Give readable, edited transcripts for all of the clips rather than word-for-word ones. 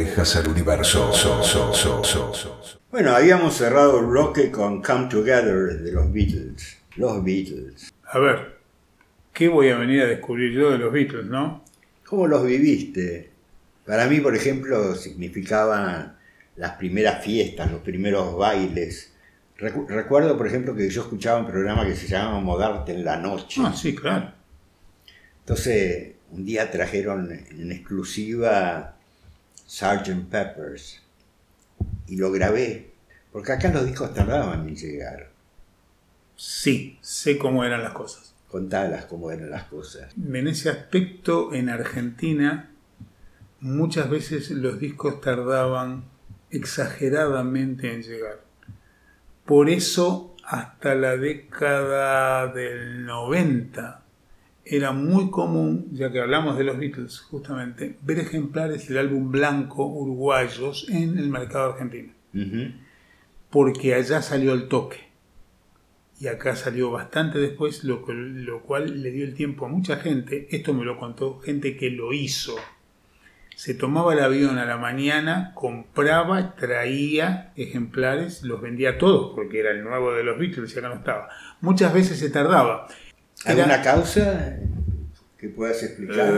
orejas al universo. Bueno, habíamos cerrado el bloque con Come Together de los Beatles. Los Beatles. A ver, ¿qué voy a venir a descubrir yo de los Beatles, no? ¿Cómo los viviste? Para mí, por ejemplo, significaban las primeras fiestas, los primeros bailes. Recuerdo, por ejemplo, que yo escuchaba un programa que se llamaba Modarte en la Noche. Ah, sí, claro. Entonces, un día trajeron en exclusiva Sgt. Peppers y lo grabé, porque acá los discos tardaban en llegar. Sí, sé cómo eran las cosas. Contalas cómo eran las cosas. En ese aspecto, en Argentina, muchas veces los discos tardaban exageradamente en llegar. Por eso, hasta la década del 90, era muy común, ya que hablamos de los Beatles justamente, ver ejemplares del álbum blanco uruguayos en el mercado argentino. Uh-huh. Porque allá salió el toque. Y acá salió bastante después, lo cual le dio el tiempo a mucha gente. Esto me lo contó gente que lo hizo. Se tomaba el avión a la mañana, compraba, traía ejemplares, los vendía todos, porque era el nuevo de los Beatles y acá no estaba. Muchas veces se tardaba. ¿Alguna causa que puedas explicar?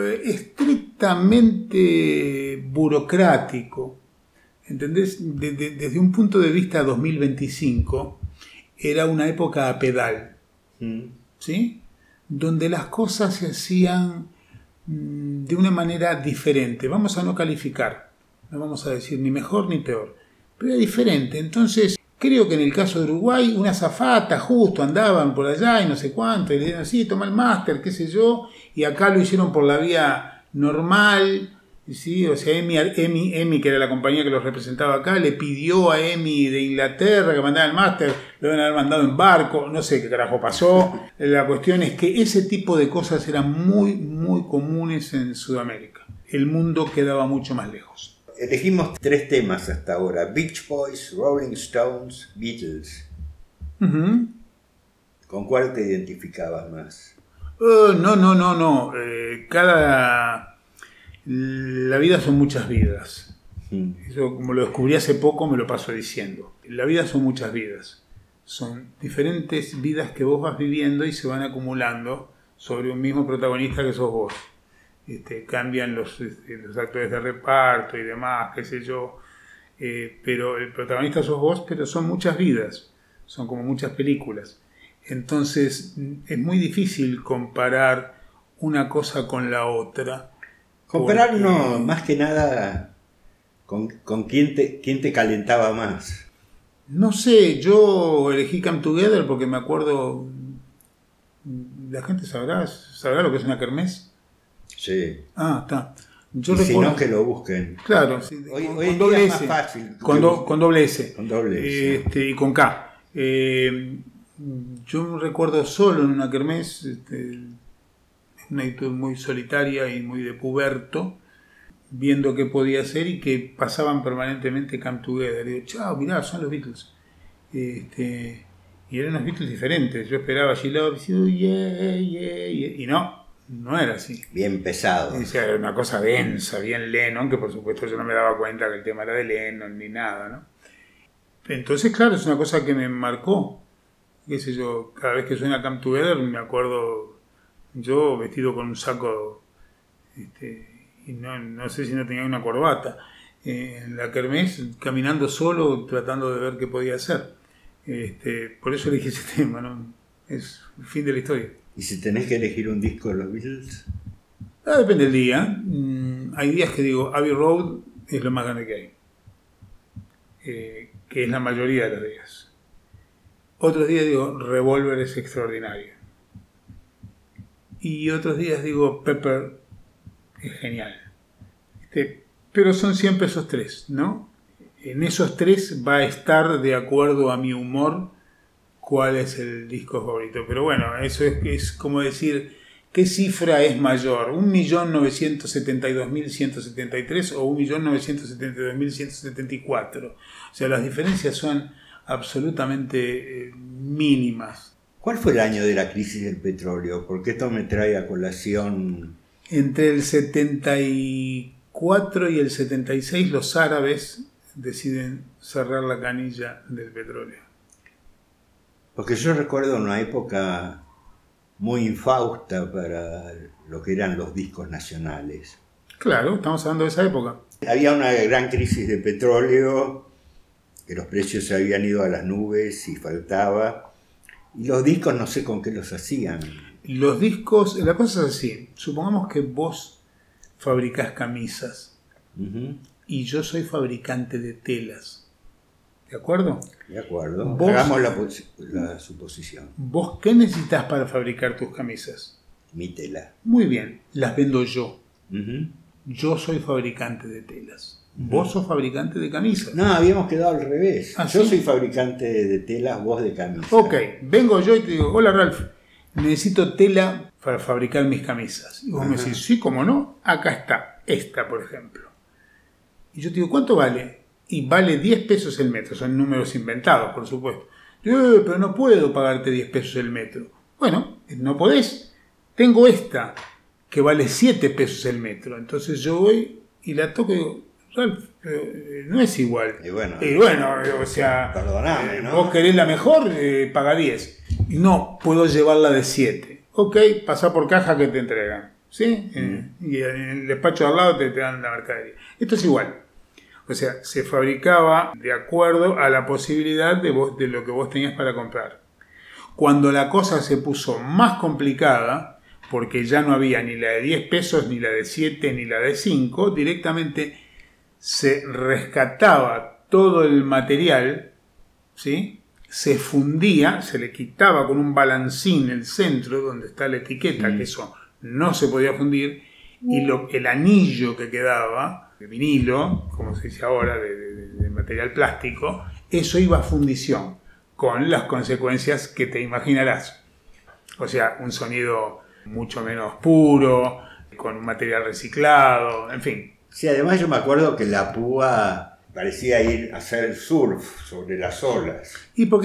Estrictamente burocrático. ¿Entendés? Desde un punto de vista 2025, era una época a pedal. ¿Sí? Donde las cosas se hacían de una manera diferente. Vamos a no calificar, no vamos a decir ni mejor ni peor, pero era diferente. Entonces, creo que en el caso de Uruguay, una azafata justo andaban por allá y no sé cuánto, y le dijeron, sí, toma el máster, qué sé yo, y acá lo hicieron por la vía normal, ¿sí? O sea, EMI, que era la compañía que los representaba acá, le pidió a EMI de Inglaterra que mandara el máster, lo deben haber mandado en barco, no sé qué carajo pasó. La cuestión es que ese tipo de cosas eran muy, muy comunes en Sudamérica. El mundo quedaba mucho más lejos. Elegimos 3 temas hasta ahora: Beach Boys, Rolling Stones, Beatles. Uh-huh. ¿Con cuál te identificabas más? No. La vida son muchas vidas. Eso, como lo descubrí hace poco, me lo paso diciendo. La vida son muchas vidas. Son diferentes vidas que vos vas viviendo y se van acumulando sobre un mismo protagonista que sos vos. Cambian los actores de reparto y demás, qué sé yo. Pero el protagonista sos vos, pero son muchas vidas. Son como muchas películas. Entonces es muy difícil comparar una cosa con la otra. Comparar no, más que nada con quién te calentaba más. No sé, yo elegí Come Together porque me acuerdo, la gente sabrá lo que es una kermés. Sí. Ah, está. Yo y recuerdo, si no, que lo busquen. Claro, sí, Hoy con en doble día es S. más fácil. Con doble S. Con doble S. Y con K. Yo recuerdo solo en una kermés, una actitud muy solitaria y muy de puberto, viendo qué podía hacer y que pasaban permanentemente Come Together. Y digo, chao, mirá, son los Beatles. Y eran unos Beatles diferentes. Yo esperaba She Loves You, yeah, y no era así. Bien pesado. O sea, era una cosa densa, bien Lennon, que por supuesto yo no me daba cuenta que el tema era de Lennon ni nada, ¿no? Entonces, claro, es una cosa que me marcó. Qué sé yo, cada vez que suena Come Together me acuerdo yo vestido con un saco, y no sé si no tenía una corbata, en la kermés, caminando solo, tratando de ver qué podía hacer. Por eso elegí ese tema, ¿no? Es el fin de la historia. ¿Y si tenés que elegir un disco de los Beatles? Depende del día. Hay días que digo, Abbey Road es lo más grande que hay. Que es la mayoría de los días. Otros días digo, Revolver es extraordinario. Y otros días digo, Pepper es genial. Pero son siempre esos 3, ¿no? En esos 3 va a estar, de acuerdo a mi humor, cuál es el disco favorito. Pero bueno, eso es como decir, ¿qué cifra es mayor? ¿1.972.173 o 1.972.174? O sea, las diferencias son absolutamente mínimas. ¿Cuál fue el año de la crisis del petróleo? Porque esto me trae a colación... Entre el 74 4 y el 76 los árabes deciden cerrar la canilla del petróleo. Porque yo recuerdo una época muy infausta para lo que eran los discos nacionales. Claro, estamos hablando de esa época. Había una gran crisis de petróleo, que los precios se habían ido a las nubes y faltaba. Y los discos no sé con qué los hacían. Los discos, la cosa es así. Supongamos que vos fabricás camisas y yo soy fabricante de telas. ¿De acuerdo? De acuerdo. Vos, hagamos la suposición. ¿Vos qué necesitas para fabricar tus camisas? Mi tela. Muy bien, las vendo yo. Yo soy fabricante de telas. Vos sos fabricante de camisas. No, habíamos quedado al revés. ¿Ah, yo sí? soy fabricante de telas, vos de camisas. Ok, vengo yo y te digo, hola Ralph, necesito tela para fabricar mis camisas. Y vos me decís, sí, cómo no, acá está, esta por ejemplo. Y yo te digo, ¿cuánto vale? Y vale 10 pesos el metro, son números inventados, por supuesto. Pero no puedo pagarte 10 pesos el metro. Bueno, no podés. Tengo esta, que vale 7 pesos el metro. Entonces yo voy y la toco y digo, Ralph, no es igual. Y bueno, o sea, perdoname, ¿no? vos querés la mejor, paga 10. No, puedo llevarla de 7. Ok, pasá por caja que te entregan. ¿Sí? Y en el despacho de al lado te dan la mercadería. Esto es igual. O sea, se fabricaba de acuerdo a la posibilidad de lo que vos tenías para comprar. Cuando la cosa se puso más complicada, porque ya no había ni la de 10 pesos, ni la de 7, ni la de 5, directamente se rescataba todo el material, ¿sí? Se fundía, se le quitaba con un balancín el centro donde está la etiqueta, que eso no se podía fundir, y el anillo que quedaba de vinilo, como se dice ahora, de material plástico, eso iba a fundición, con las consecuencias que te imaginarás. O sea, un sonido mucho menos puro, con un material reciclado, en fin. Sí, además yo me acuerdo que la púa parecía ir a hacer surf sobre las olas. Y porque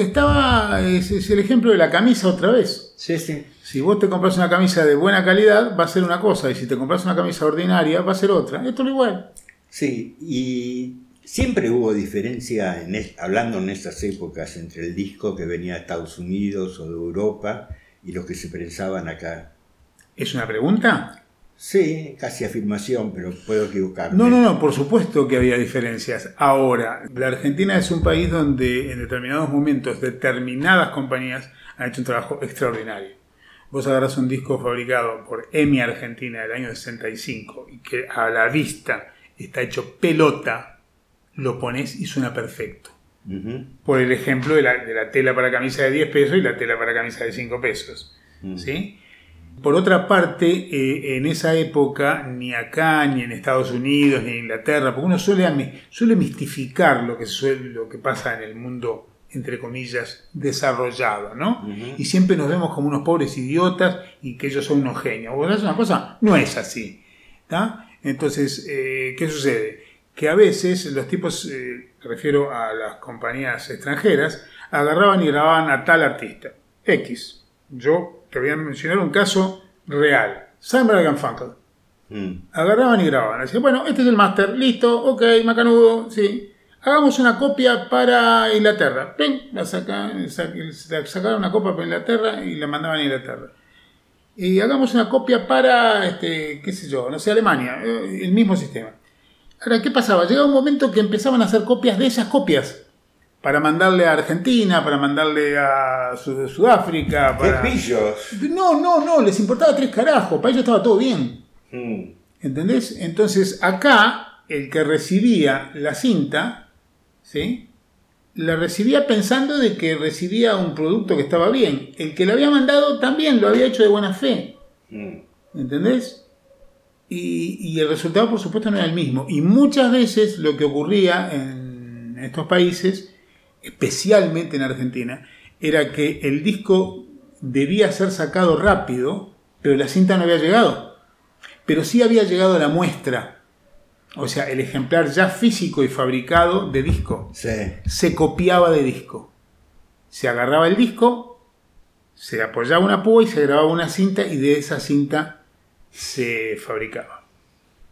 es el ejemplo de la camisa otra vez. Sí, sí. Si vos te compras una camisa de buena calidad, va a ser una cosa, y si te compras una camisa ordinaria, va a ser otra. Esto es igual. Sí, y siempre hubo diferencia, hablando en esas épocas, entre el disco que venía de Estados Unidos o de Europa y los que se prensaban acá. ¿Es una pregunta? Sí, casi afirmación, pero puedo equivocarme. No, por supuesto que había diferencias. Ahora, la Argentina es un país donde en determinados momentos determinadas compañías han hecho un trabajo extraordinario. Vos agarrás un disco fabricado por EMI Argentina del año 65 y que a la vista está hecho pelota, lo pones y suena perfecto. Por el ejemplo de la tela para camisa de 10 pesos y la tela para camisa de 5 pesos. ¿Sí? Por otra parte, en esa época, ni acá, ni en Estados Unidos, ni en Inglaterra, porque uno suele mistificar lo que pasa en el mundo, entre comillas, desarrollado, ¿no? Y siempre nos vemos como unos pobres idiotas y que ellos son unos genios. ¿Vos sabés una cosa? No es así. ¿Tá? Entonces, ¿qué sucede? Que a veces los tipos, me refiero a las compañías extranjeras, agarraban y grababan a tal artista, X. Yo te voy a mencionar un caso real. Simon & Garfunkel. Agarraban y grababan. Decían, bueno, este es el máster, listo, ok, macanudo, sí. Hagamos una copia para Inglaterra. ¡Ping! Sacaron una copia para Inglaterra y la mandaban a Inglaterra. Y hagamos una copia para, qué sé yo, no sé, Alemania. El mismo sistema. Ahora, ¿qué pasaba? Llegaba un momento que empezaban a hacer copias de esas copias. Para mandarle a Argentina, para mandarle a Sudáfrica. ¡Qué pillos! No, les importaba 3 carajos. Para ellos estaba todo bien. ¿Entendés? Entonces, acá, el que recibía la cinta, ¿sí? La recibía pensando de que recibía un producto que estaba bien. El que lo había mandado también lo había hecho de buena fe. ¿Entendés? Y el resultado, por supuesto, no era el mismo. Y muchas veces lo que ocurría en estos países, especialmente en Argentina, era que el disco debía ser sacado rápido, pero la cinta no había llegado. Pero sí había llegado la muestra. O sea, el ejemplar ya físico y fabricado de disco. Sí. Se copiaba de disco. Se agarraba el disco, se apoyaba una púa y se grababa una cinta y de esa cinta se fabricaba.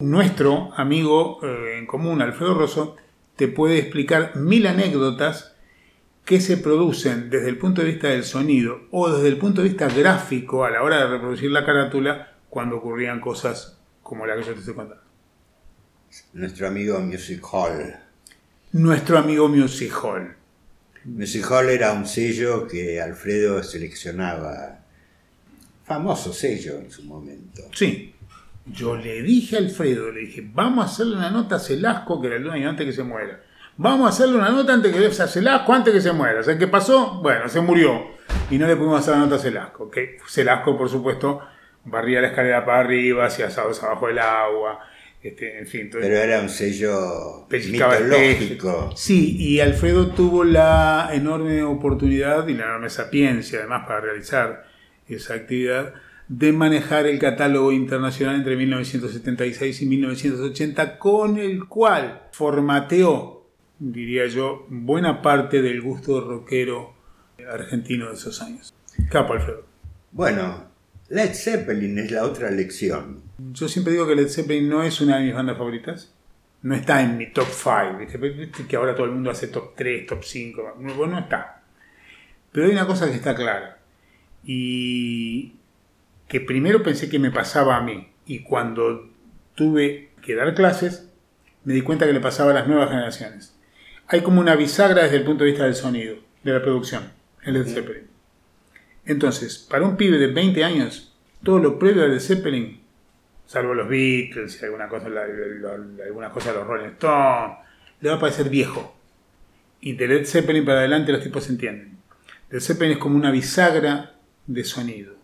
Nuestro amigo en común, Alfredo Rosso, te puede explicar 1000 anécdotas que se producen desde el punto de vista del sonido o desde el punto de vista gráfico a la hora de reproducir la carátula cuando ocurrían cosas como la que yo te estoy contando. Nuestro amigo Music Hall. Nuestro amigo Music Hall. Music Hall era un sello que Alfredo seleccionaba. Famoso sello en su momento. Sí. Yo le dije a Alfredo, le dije, vamos a hacerle una nota a Celasco que era el dueño antes que se muera. Vamos a hacerle una nota antes que Celasco antes que se muera. O sea, ¿qué pasó? Bueno, se murió. Y no le pudimos hacer la nota a Celasco. Que Celasco, por supuesto, barría la escalera para arriba, hacía asados abajo del agua. En fin. Entonces, pero era un sello mitológico. Sí, y Alfredo tuvo la enorme oportunidad y la enorme sapiencia, además, para realizar esa actividad, de manejar el catálogo internacional entre 1976 y 1980, con el cual formateó, diría yo, buena parte del gusto rockero argentino de esos años. Capo, Alfredo. Bueno, Led Zeppelin es la otra lección. Yo siempre digo que Led Zeppelin no es una de mis bandas favoritas. No está en mi top 5. ¿Viste que ahora todo el mundo hace top 3, top 5? No está. Pero hay una cosa que está clara. Y que primero pensé que me pasaba a mí. Y cuando tuve que dar clases, me di cuenta que le pasaba a las nuevas generaciones. Hay como una bisagra desde el punto de vista del sonido, de la producción, en Led Zeppelin. Entonces, para un pibe de 20 años, todo lo previo a Led Zeppelin, salvo los Beatles y alguna cosa de los Rolling Stones, le va a parecer viejo. Y de Led Zeppelin para adelante los tipos se entienden. Led Zeppelin es como una bisagra de sonido.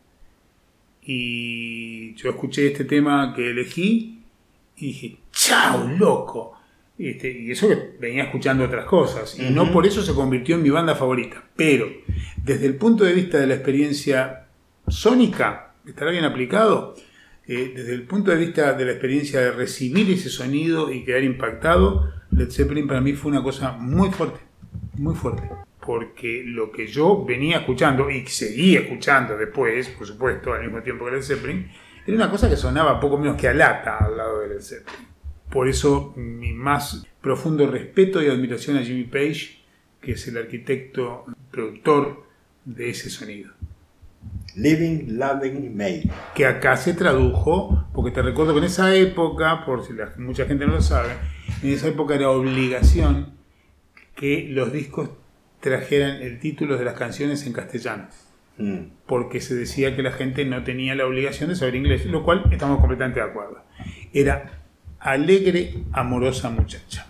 Y yo escuché este tema que elegí y dije, ¡chao, loco! Y eso que venía escuchando otras cosas. Y no por eso se convirtió en mi banda favorita. Pero, desde el punto de vista de la experiencia sónica, ¿estará bien aplicado? Desde el punto de vista de la experiencia de recibir ese sonido y quedar impactado, Led Zeppelin para mí fue una cosa muy fuerte. Muy fuerte. Porque lo que yo venía escuchando y seguía escuchando después, por supuesto, al mismo tiempo que Led Zeppelin, era una cosa que sonaba poco menos que a lata al lado de Led Zeppelin. Por eso mi más profundo respeto y admiración a Jimmy Page, que es el arquitecto, productor de ese sonido. Living, Loving, Made. Que acá se tradujo, porque te recuerdo que en esa época, por si mucha gente no lo sabe, en esa época era obligación que los discos trajeran el título de las canciones en castellano. Porque se decía que la gente no tenía la obligación de saber inglés, lo cual estamos completamente de acuerdo. Era Alegre, amorosa muchacha.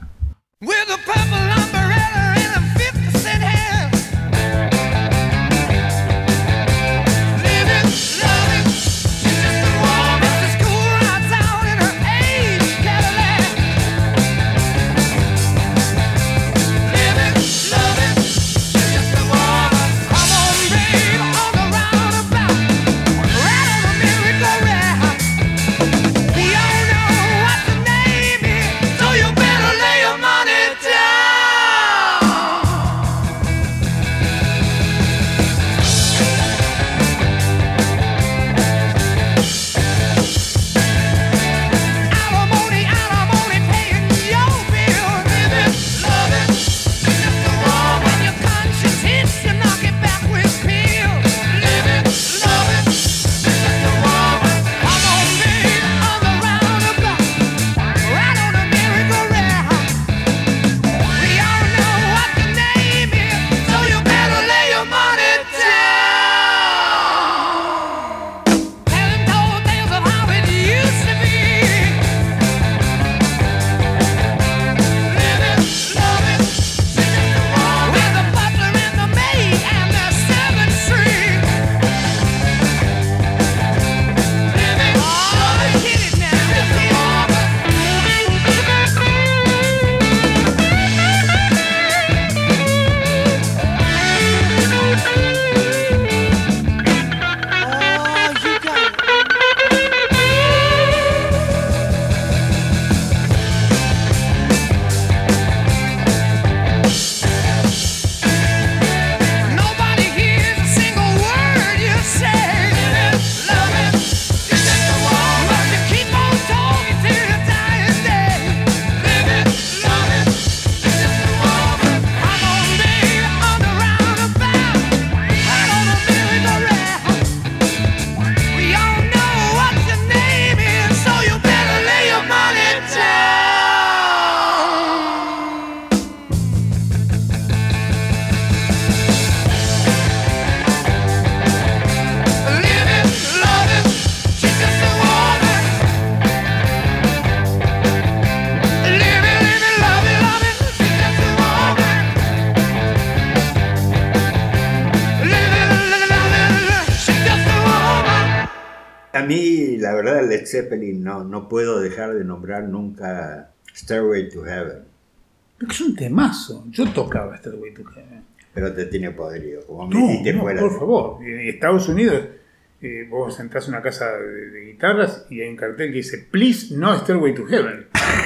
mí, la verdad, Led Zeppelin no puedo dejar de nombrar nunca Stairway to Heaven. Es un temazo. Yo tocaba Stairway to Heaven. Pero te tiene podrido, como me dijiste fuera. Por favor. En Estados Unidos, vos entras a una casa de guitarras y hay un cartel que dice Please no Stairway to Heaven.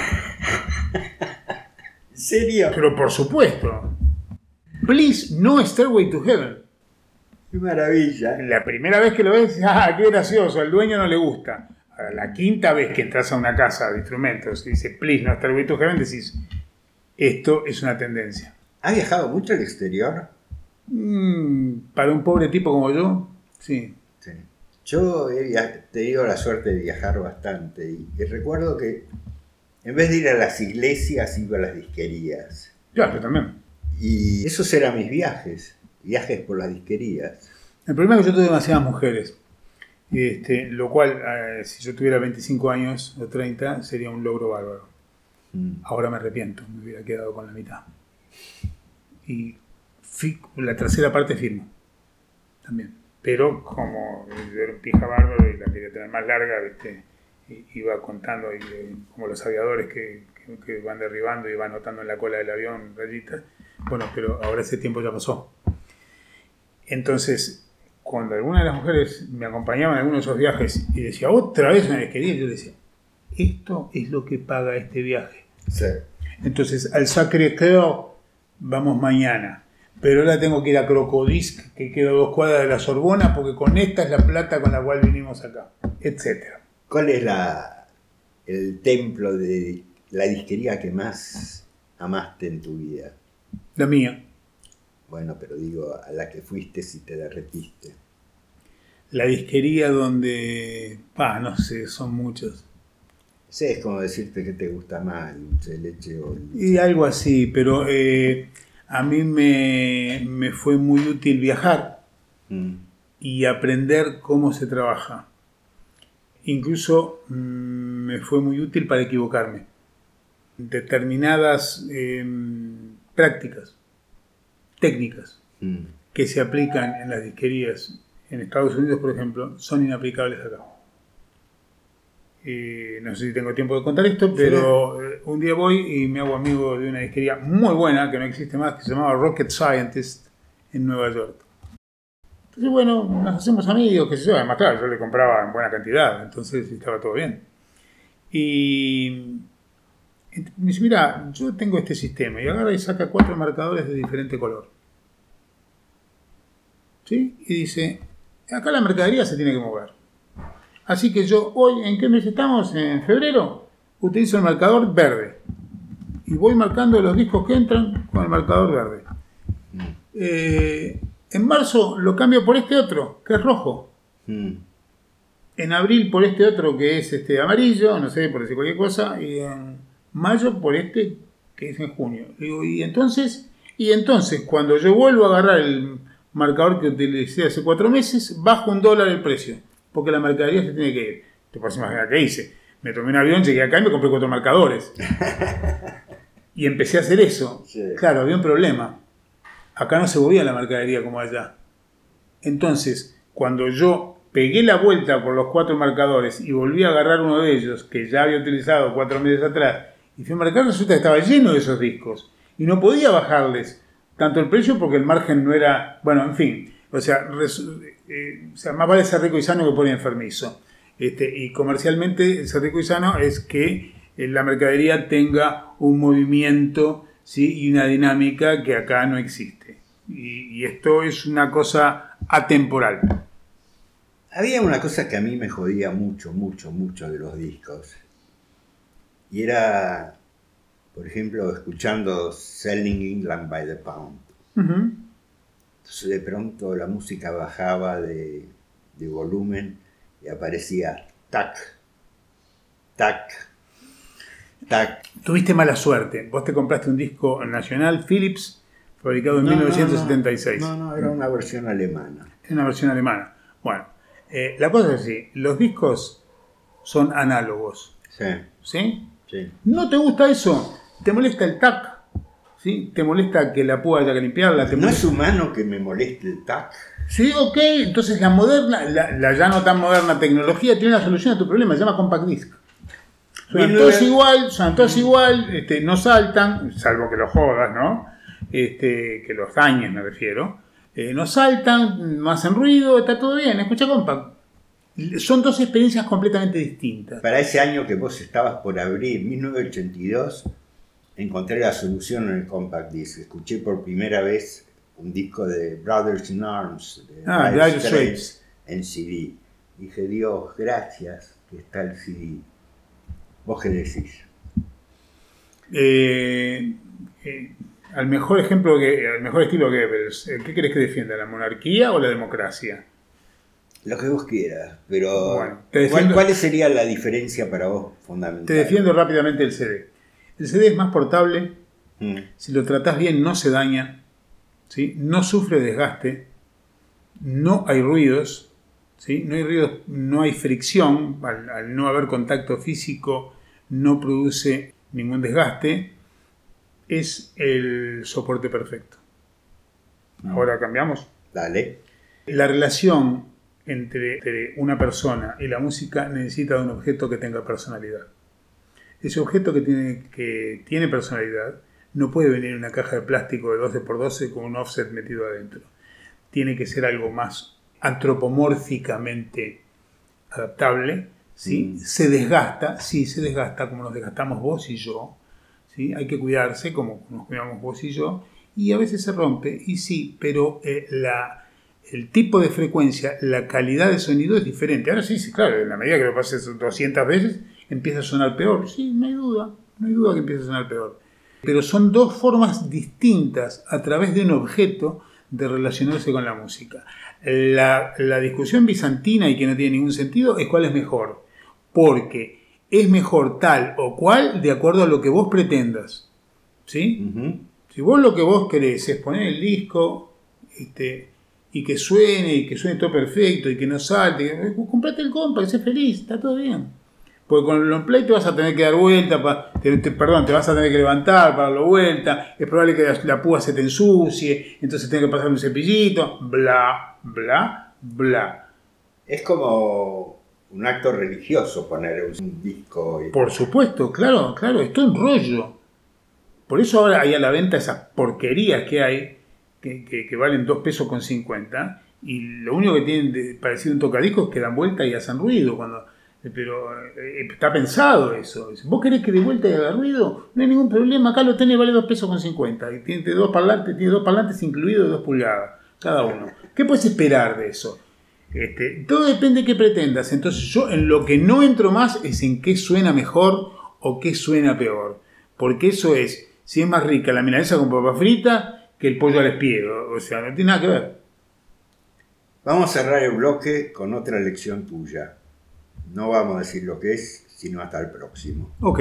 ¿En serio? Pero por supuesto. Please no Stairway to Heaven. ¡Qué maravilla! La primera vez que lo ves, qué gracioso, al dueño no le gusta. Ahora, la quinta vez que entras a una casa de instrumentos y dice Please no Stairway to Heaven, decís, esto es una tendencia. ¿Has viajado mucho al exterior? Para un pobre tipo como yo, sí. Yo he tenido la suerte de viajar bastante y recuerdo que en vez de ir a las iglesias iba a las disquerías. Yo también. Y esos eran mis viajes por las disquerías. El problema es que yo tuve demasiadas mujeres, lo cual, si yo tuviera 25 años o 30, sería un logro bárbaro. Ahora me arrepiento, me hubiera quedado con la mitad. Y la tercera parte firmo, también. Pero como yo era un pija bárbaro y la quería tener más larga, iba contando como los aviadores que van derribando y van anotando en la cola del avión rayitas. Bueno, pero ahora ese tiempo ya pasó. Entonces, cuando alguna de las mujeres me acompañaban en alguno de esos viajes y decía, otra vez una disquería, yo decía, esto es lo que paga este viaje. Sí. Entonces, al Sacré-Cœur vamos mañana, pero ahora tengo que ir a Crocodisc, que queda a 2 cuadras de la Sorbona, porque con esta es la plata con la cual vinimos acá, etcétera. ¿Cuál es el templo de la disquería que más amaste en tu vida? La mía. Bueno, pero digo, a la que fuiste si te derretiste. La disquería donde... no sé, son muchas. Sí, es como decirte que te gusta más, dulce de leche o... Y algo así, pero a mí me fue muy útil viajar y aprender cómo se trabaja. Incluso me fue muy útil para equivocarme. Determinadas prácticas, técnicas que se aplican en las disquerías en Estados Unidos, por ejemplo, son inaplicables acá. No sé si tengo tiempo de contar esto, pero un día voy y me hago amigo de una disquería muy buena, que no existe más, que se llamaba Rocket Scientist, en Nueva York. Entonces, bueno, nos hacemos amigos, qué sé yo. Además, claro, yo le compraba en buena cantidad, entonces estaba todo bien. Y me dice, mira, yo tengo este sistema, y agarra y saca 4 marcadores de diferente color. ¿Sí? Y dice, acá la mercadería se tiene que mover. Así que yo hoy, ¿en qué mes estamos? En febrero, utilizo el marcador verde. Y voy marcando los discos que entran con el marcador verde. En marzo lo cambio por este otro, que es rojo. En abril por este otro, que es amarillo, no sé, por decir cualquier cosa. Y en mayo por este, que es en junio. Digo, y entonces, cuando yo vuelvo a agarrar el marcador que utilicé hace 4 meses, bajo $1 el precio. Porque la mercadería se tiene que ir. Te puedes imaginar qué hice. Me tomé un avión, llegué acá y me compré 4 marcadores. Y empecé a hacer eso. Sí. Claro, había un problema. Acá no se movía la mercadería como allá. Entonces, cuando yo pegué la vuelta por los 4 marcadores y volví a agarrar uno de ellos, que ya había utilizado 4 meses atrás, y fui a marcar, resulta que estaba lleno de esos discos. Y no podía bajarles tanto el precio porque el margen no era... Bueno, en fin. O sea, más vale ser rico y sano que poner enfermizo. Y comercialmente ser rico y sano es que la mercadería tenga un movimiento, ¿sí? Y una dinámica que acá no existe. Y esto es una cosa atemporal. Había una cosa que a mí me jodía mucho de los discos. Y era, por ejemplo, escuchando Selling England by the Pound. Uh-huh. Entonces de pronto la música bajaba de volumen y aparecía tac, tac, tac. Tuviste mala suerte. Vos te compraste un disco nacional Philips, fabricado en 1976. No, era una versión alemana. Es una versión alemana. Bueno, la cosa es así. Los discos son análogos. Sí. ¿Sí? Sí. ¿No te gusta eso? ¿Te molesta el tac? ¿Sí? ¿Te molesta que la púa haya que limpiarla? ¿No es humano que me moleste el tac? Sí, ok, entonces la moderna, la ya no tan moderna tecnología tiene una solución a tu problema, se llama Compact Disc. Suenan todos igual, no saltan, salvo que los jodas, ¿no? Que los dañes, me refiero. No saltan, no hacen ruido, está todo bien, escucha Compact. Son dos experiencias completamente distintas. Para ese año que vos estabas por abrir, 1982, encontré la solución en el Compact Disc. Escuché por primera vez un disco de Brothers in Arms, de Dire Straits, en CD. Dije, Dios, gracias que está el CD. ¿Vos qué decís? Al mejor estilo que Goebbels, ¿qué querés que defienda? ¿La monarquía o la democracia? Lo que vos quieras, pero bueno, ¿cuál sería la diferencia para vos fundamental? Te defiendo rápidamente el CD. El CD es más portable, si lo tratás bien no se daña, ¿sí? No sufre desgaste, no hay ruidos, ¿sí? No hay fricción, al no haber contacto físico no produce ningún desgaste, es el soporte perfecto. Ahora cambiamos. Dale. La relación entre una persona y la música necesita de un objeto que tenga personalidad. Ese objeto que tiene personalidad no puede venir en una caja de plástico de 12x12 con un offset metido adentro. Tiene que ser algo más antropomórficamente adaptable, ¿sí? Se desgasta como nos desgastamos vos y yo, ¿sí? Hay que cuidarse como nos cuidamos vos y yo, y a veces se rompe, y sí, pero el tipo de frecuencia, la calidad de sonido es diferente. Ahora sí, claro, en la medida que lo pases 200 veces, empieza a sonar peor. Sí, no hay duda que empieza a sonar peor. Pero son dos formas distintas a través de un objeto de relacionarse con la música. La discusión bizantina y que no tiene ningún sentido es cuál es mejor. Porque es mejor tal o cual de acuerdo a lo que vos pretendas. ¿Sí? Uh-huh. Si vos lo que vos querés es poner el disco y que suene todo perfecto y que no salte, comprate el compact, sé feliz, está todo bien. Porque con el long play te vas a tener que dar vuelta, te vas a tener que levantar para darlo vuelta, es probable que la púa se te ensucie, entonces tenés que pasar un cepillito, bla, bla, bla. Es como un acto religioso poner un disco. Por supuesto, claro, es todo un rollo. Por eso ahora hay a la venta esas porquerías que hay, que valen 2 pesos con 50, y lo único que tienen parecido a un tocadiscos es que dan vuelta y hacen ruido pero está pensado eso. Si vos querés que de vuelta y haga ruido, no hay ningún problema. Acá lo tenés, vale 2 pesos con 50. Y tiene dos parlantes incluidos de 2 pulgadas cada uno. ¿Qué puedes esperar de eso? Todo depende de qué pretendas. Entonces yo en lo que no entro más es en qué suena mejor o qué suena peor. Porque eso es, si es más rica la milanesa con papa frita que el pollo al espiedo. O sea, no tiene nada que ver. Vamos a cerrar el bloque con otra lección tuya. No vamos a decir lo que es, sino hasta el próximo. Ok.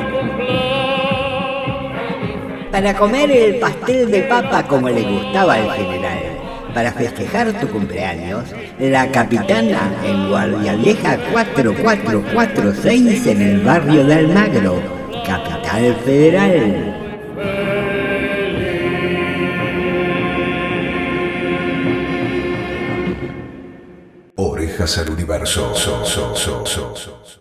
Para comer el pastel de papa como le gustaba al general. Para festejar tu cumpleaños, la Capitana en Guardia Vieja 4446 en el barrio de Almagro, Capital Federal. Orejas al universo.